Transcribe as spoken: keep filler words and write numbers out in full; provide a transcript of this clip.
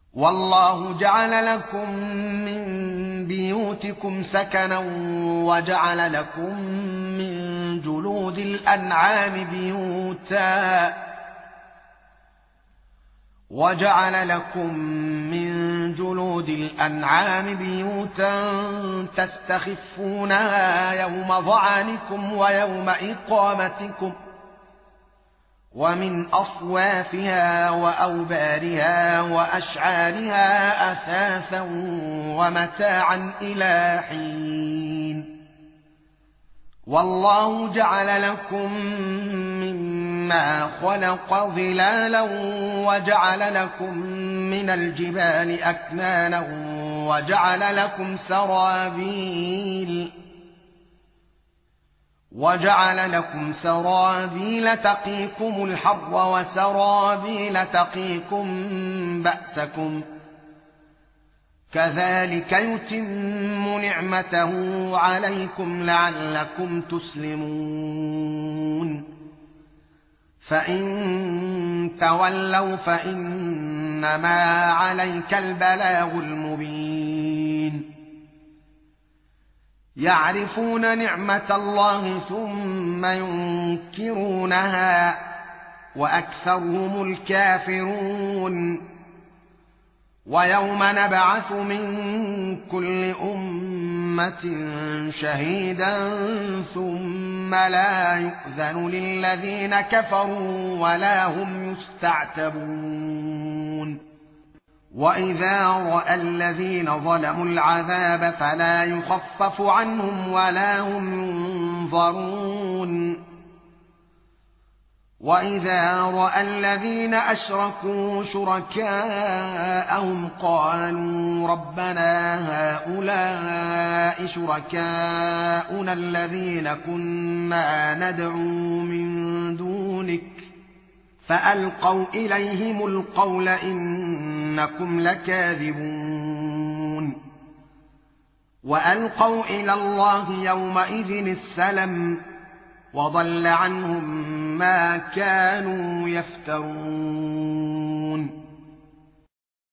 والله جعل لكم من بيوتكم سكنا وجعل لكم من جلود الأنعام بيوتا وجعل لكم من جلود الأنعام بيوتا تستخفونها يوم ظعنكم ويوم إقامتكم ومن أصوافها وأوبارها وأشعارها أثاثا ومتاعا إلى حين. والله جعل لكم مما خلق ظلالا وجعل لكم من الجبال أكنانا وجعل لكم سرابيل وجعل لكم سرابيل تقيكم الحر وسرابيل تقيكم بأسكم كذلك يتم نعمته عليكم لعلكم تسلمون. فإن تولوا فإنما عليك البلاغ المبين. يعرفون نعمة الله ثم ينكرونها وأكثرهم الكافرون. ويوم نبعث من كل أمة شهيدا ثم لا يؤذن للذين كفروا ولا هم يستعتبون. وإذا رأى الذين ظلموا العذاب فلا يخفف عنهم ولا هم ينظرون. وإذا رأى الذين أشركوا شركاءهم قالوا ربنا هؤلاء شركاؤنا الذين كنا ندعو من دونك فألقوا إليهم القول إنكم لكاذبون. وألقوا إلى الله يومئذ السلم وضل عنهم ما كانوا يفترون.